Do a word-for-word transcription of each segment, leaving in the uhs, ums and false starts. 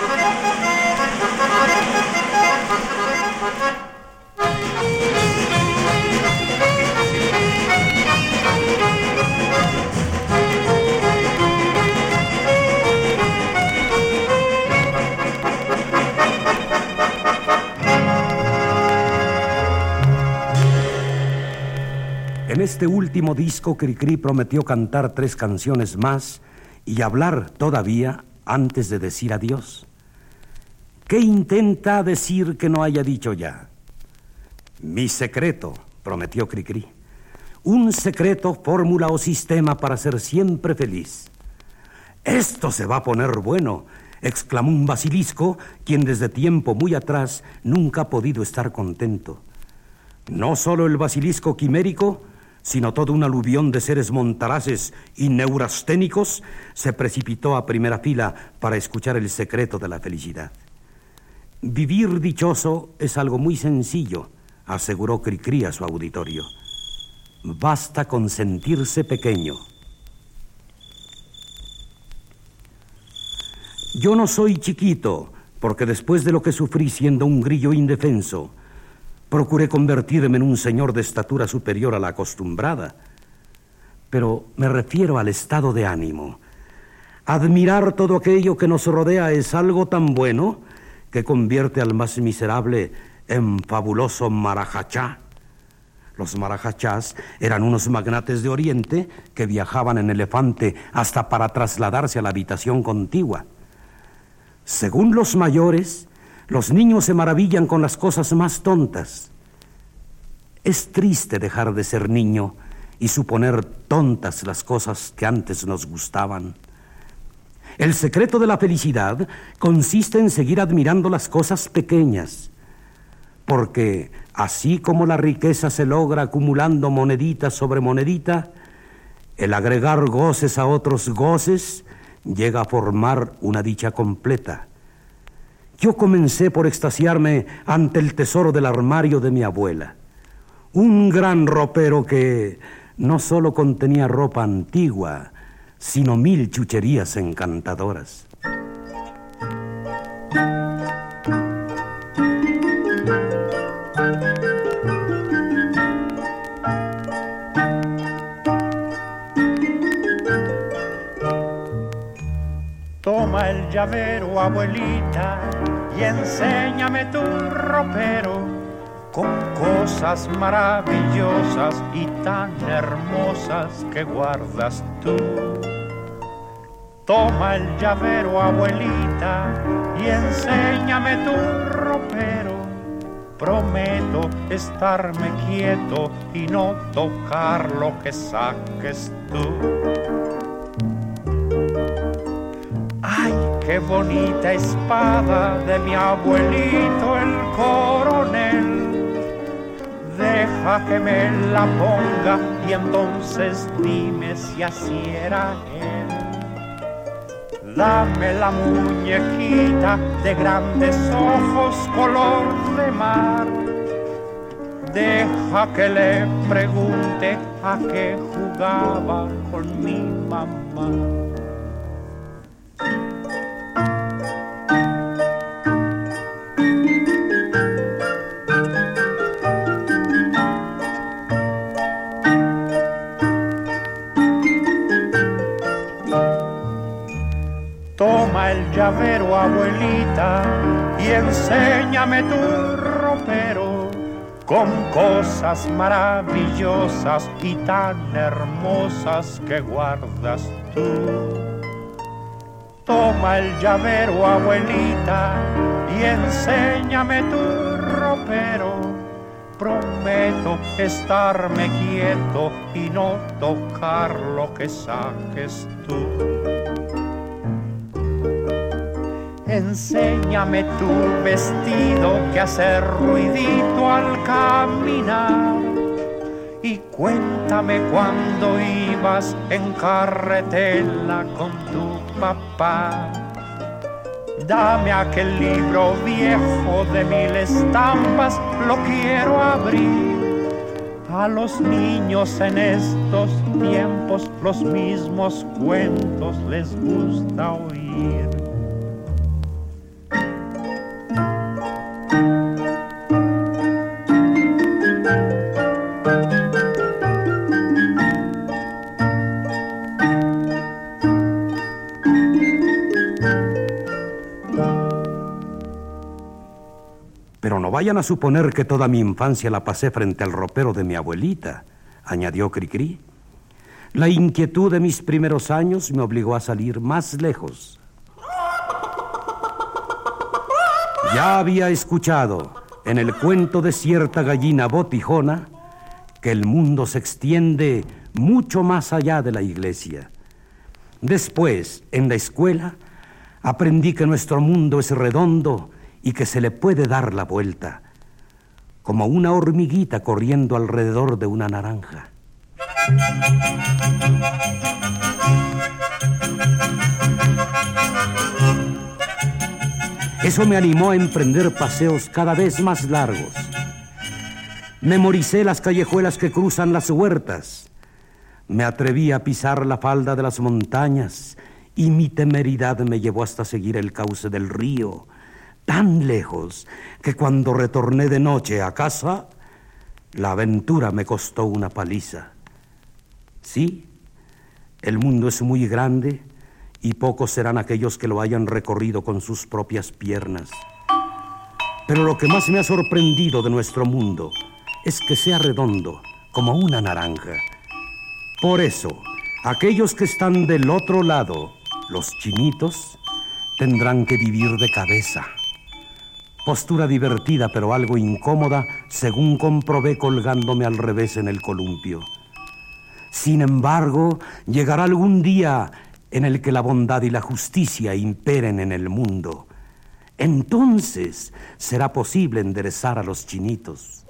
En este último disco, Cricri prometió cantar tres canciones más y hablar todavía antes de decir adiós. ¿Qué intenta decir que no haya dicho ya? Mi secreto, prometió Cricri. Un secreto, fórmula o sistema para ser siempre feliz. Esto se va a poner bueno, exclamó un basilisco, quien desde tiempo muy atrás nunca ha podido estar contento. No solo el basilisco quimérico, sino todo un aluvión de seres montaraces y neurasténicos se precipitó a primera fila para escuchar el secreto de la felicidad. Vivir dichoso es algo muy sencillo, aseguró Cricri a su auditorio. Basta con sentirse pequeño. Yo no soy chiquito, porque después de lo que sufrí siendo un grillo indefenso, procuré convertirme en un señor de estatura superior a la acostumbrada. Pero me refiero al estado de ánimo. Admirar todo aquello que nos rodea es algo tan bueno que convierte al más miserable en fabuloso marajachá. Los marajachás eran unos magnates de Oriente que viajaban en elefante hasta para trasladarse a la habitación contigua. Según los mayores, los niños se maravillan con las cosas más tontas. Es triste dejar de ser niño y suponer tontas las cosas que antes nos gustaban. El secreto de la felicidad consiste en seguir admirando las cosas pequeñas, porque así como la riqueza se logra acumulando monedita sobre monedita, el agregar goces a otros goces llega a formar una dicha completa. Yo comencé por extasiarme ante el tesoro del armario de mi abuela. Un gran ropero que no solo contenía ropa antigua, sino mil chucherías encantadoras. Toma el llavero, abuelita, y enséñame tu ropero con cosas maravillosas y tan hermosas que guardas tú. Toma el llavero, abuelita, y enséñame tu ropero. Prometo estarme quieto y no tocar lo que saques tú. ¡Ay, qué bonita espada de mi abuelito el coronel! Deja que me la ponga y entonces dime si así era él. Dame la muñequita de grandes ojos color de mar. Deja que le pregunte a qué jugaba con mi mamá. Toma el llavero, abuelita, y enséñame tu ropero con cosas maravillosas y tan hermosas que guardas tú. Toma el llavero, abuelita, y enséñame tu ropero. Prometo estarme quieto y no tocar lo que saques tú. Enséñame tu vestido que hace ruidito al caminar y cuéntame cuando ibas en carretela con tu papá. Dame aquel libro viejo de mil estampas, lo quiero abrir. A los niños en estos tiempos los mismos cuentos les gusta oír. Pero no vayan a suponer que toda mi infancia la pasé frente al ropero de mi abuelita, añadió Cricri. La inquietud de mis primeros años me obligó a salir más lejos. Ya había escuchado en el cuento de cierta gallina botijona que el mundo se extiende mucho más allá de la iglesia. Después, en la escuela, aprendí que nuestro mundo es redondo y que se le puede dar la vuelta, como una hormiguita corriendo alrededor de una naranja. Eso me animó a emprender paseos cada vez más largos. Memoricé las callejuelas que cruzan las huertas. Me atreví a pisar la falda de las montañas y mi temeridad me llevó hasta seguir el cauce del río, tan lejos que cuando retorné de noche a casa, la aventura me costó una paliza. Sí, el mundo es muy grande y pocos serán aquellos que lo hayan recorrido con sus propias piernas. Pero lo que más me ha sorprendido de nuestro mundo es que sea redondo, como una naranja. Por eso, aquellos que están del otro lado, los chinitos, tendrán que vivir de cabeza. Postura divertida pero algo incómoda, según comprobé colgándome al revés en el columpio. Sin embargo, llegará algún día en el que la bondad y la justicia imperen en el mundo. Entonces será posible enderezar a los chinitos.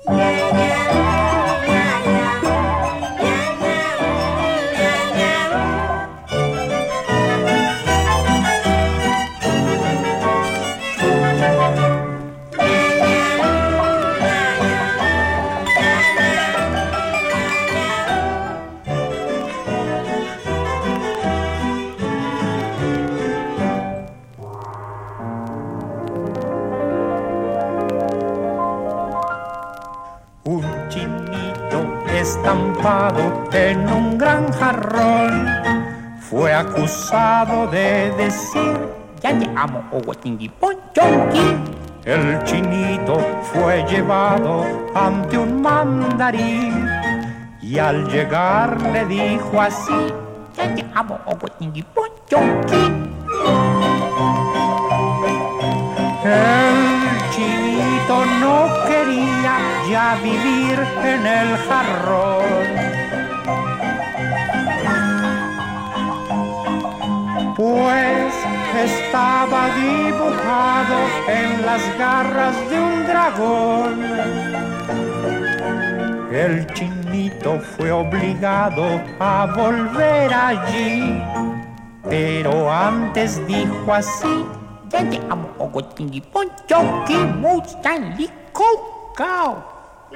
Estampado en un gran jarrón, fue acusado de decir: ya te amo, Oguatingui Ponchonqui. El chinito fue llevado ante un mandarín y al llegar le dijo así: ya te amo, Oguatingui Ponchonqui. El chinito no quería ya vivir en el jarrón, pues estaba dibujado en las garras de un dragón. El chinito fue obligado a volver allí, pero antes dijo así: ya te amo, Oguatingui Ponchonqui, Mustanli Caucao.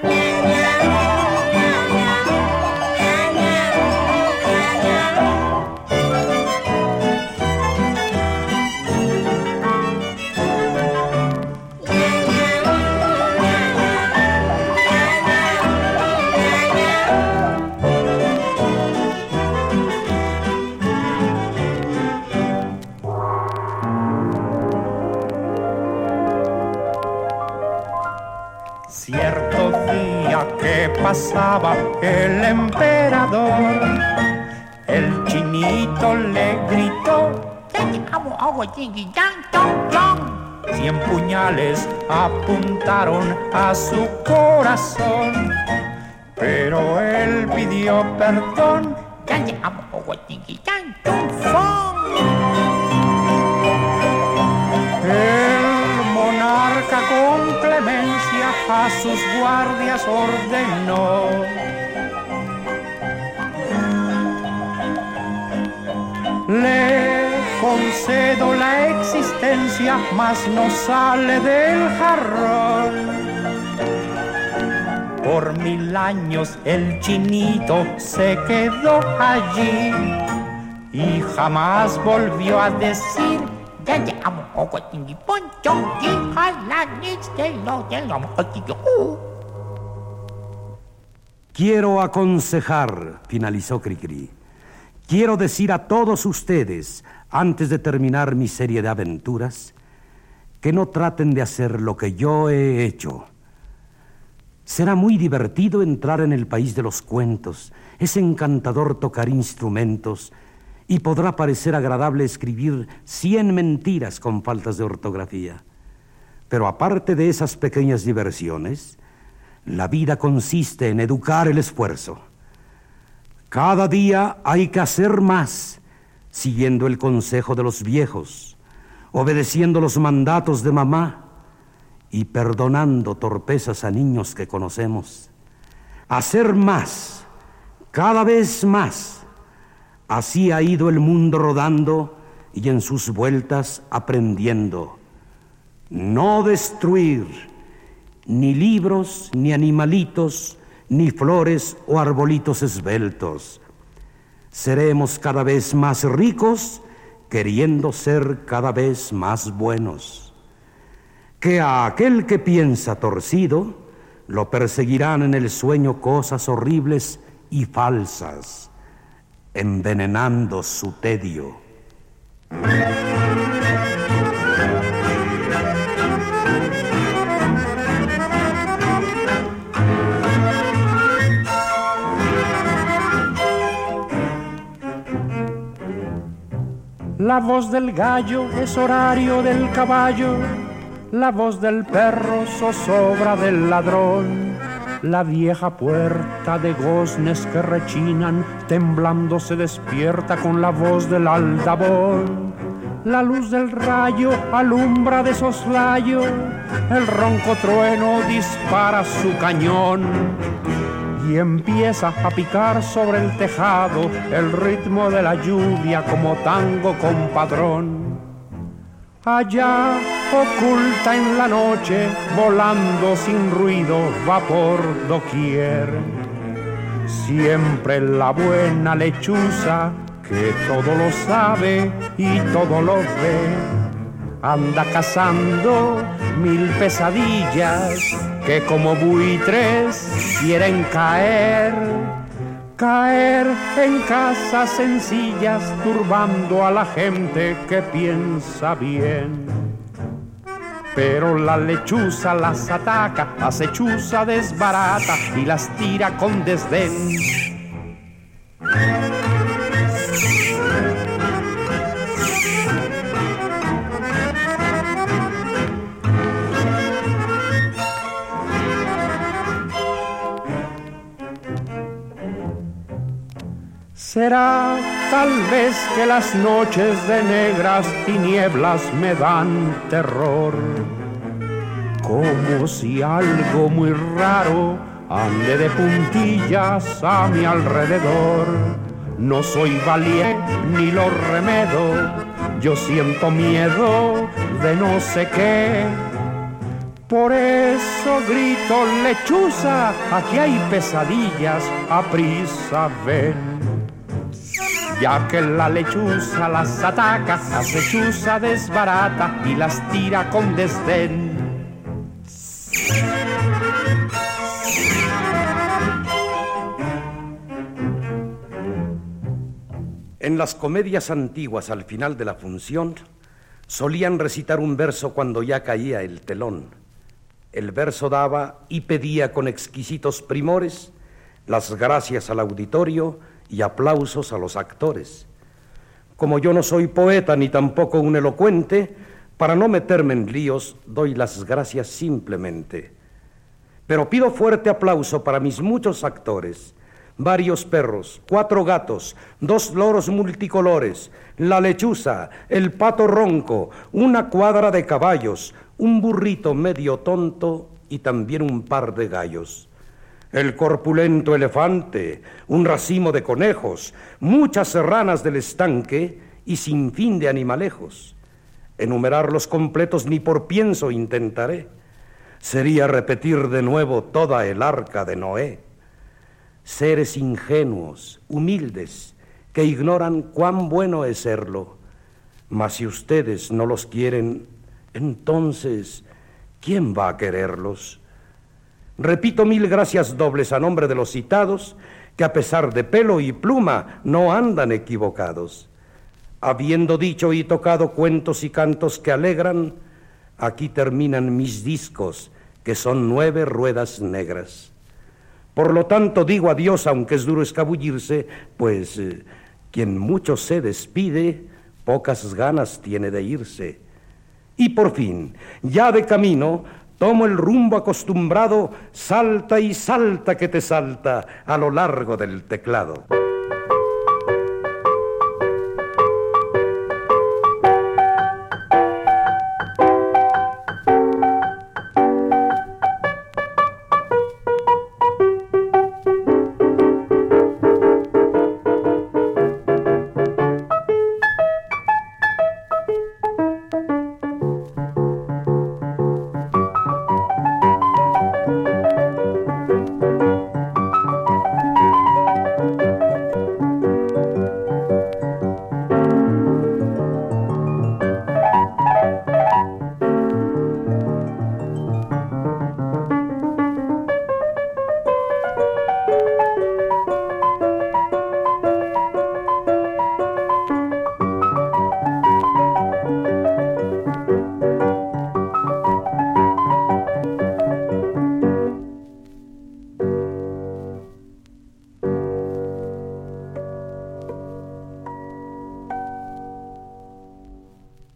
Cierto día que pasaba el emperador, el chinito le gritó: ya te amo, Oguatingui Ponchonqui. Cien puñales apuntaron a su corazón, pero él pidió perdón: ya te amo, Oguatingui Ponchonqui. El monarca con clemencia a sus guardias ordenó: le concedo la existencia, mas no sale del jarrón. Por mil años el chinito se quedó allí y jamás volvió a decir: ya te amo, Oguatingui Ponchonqui, a la niche de lo de lo uh. Quiero aconsejar, finalizó Cricri. Quiero decir a todos ustedes, antes de terminar mi serie de aventuras, que no traten de hacer lo que yo he hecho. Será muy divertido entrar en el país de los cuentos, es encantador tocar instrumentos y podrá parecer agradable escribir cien mentiras con faltas de ortografía. Pero aparte de esas pequeñas diversiones, la vida consiste en educar el esfuerzo. Cada día hay que hacer más, siguiendo el consejo de los viejos, obedeciendo los mandatos de mamá y perdonando torpezas a niños que conocemos. Hacer más, cada vez más. Así ha ido el mundo rodando y en sus vueltas aprendiendo. No destruir ni libros, ni animalitos, ni flores o arbolitos esbeltos. Seremos cada vez más ricos, queriendo ser cada vez más buenos. Que a aquel que piensa torcido, lo perseguirán en el sueño cosas horribles y falsas, envenenando su tedio. La voz del gallo es horario del caballo, la voz del perro zozobra del ladrón. La vieja puerta de goznes que rechinan, temblando se despierta con la voz del aldabón. La luz del rayo alumbra de soslayo, el ronco trueno dispara su cañón. Y empieza a picar sobre el tejado el ritmo de la lluvia como tango compadrón. Allá, oculta en la noche, volando sin ruido, va por doquier. Siempre la buena lechuza, que todo lo sabe y todo lo ve, anda cazando mil pesadillas que como buitres quieren caer. Caer en casas sencillas, turbando a la gente que piensa bien. Pero la lechuza las ataca, acechuza desbarata y las tira con desdén. Será tal vez que las noches de negras tinieblas me dan terror, como si algo muy raro ande de puntillas a mi alrededor. No soy valiente ni lo remedo, yo siento miedo de no sé qué. Por eso grito, lechuza, aquí hay pesadillas, aprisa ven. Ya que la lechuza las ataca, la acechuza desbarata y las tira con desdén. En las comedias antiguas, al final de la función, solían recitar un verso cuando ya caía el telón. El verso daba y pedía con exquisitos primores las gracias al auditorio y aplausos a los actores. Como yo no soy poeta ni tampoco un elocuente, para no meterme en líos, doy las gracias simplemente. Pero pido fuerte aplauso para mis muchos actores, varios perros, cuatro gatos, dos loros multicolores, la lechuza, el pato ronco, una cuadra de caballos, un burrito medio tonto y también un par de gallos. El corpulento elefante, un racimo de conejos, muchas serranas del estanque y sin fin de animalejos. Enumerarlos completos ni por pienso intentaré. Sería repetir de nuevo toda el arca de Noé. Seres ingenuos, humildes, que ignoran cuán bueno es serlo. Mas si ustedes no los quieren, entonces, ¿quién va a quererlos? Repito mil gracias dobles a nombre de los citados, que a pesar de pelo y pluma no andan equivocados. Habiendo dicho y tocado cuentos y cantos que alegran, Aquí terminan mis discos, que son nueve ruedas negras. Por lo tanto digo adiós, aunque es duro escabullirse, pues eh, quien mucho se despide, pocas ganas tiene de irse. Y por fin, ya de camino, tomo el rumbo acostumbrado, salta y salta que te salta a lo largo del teclado.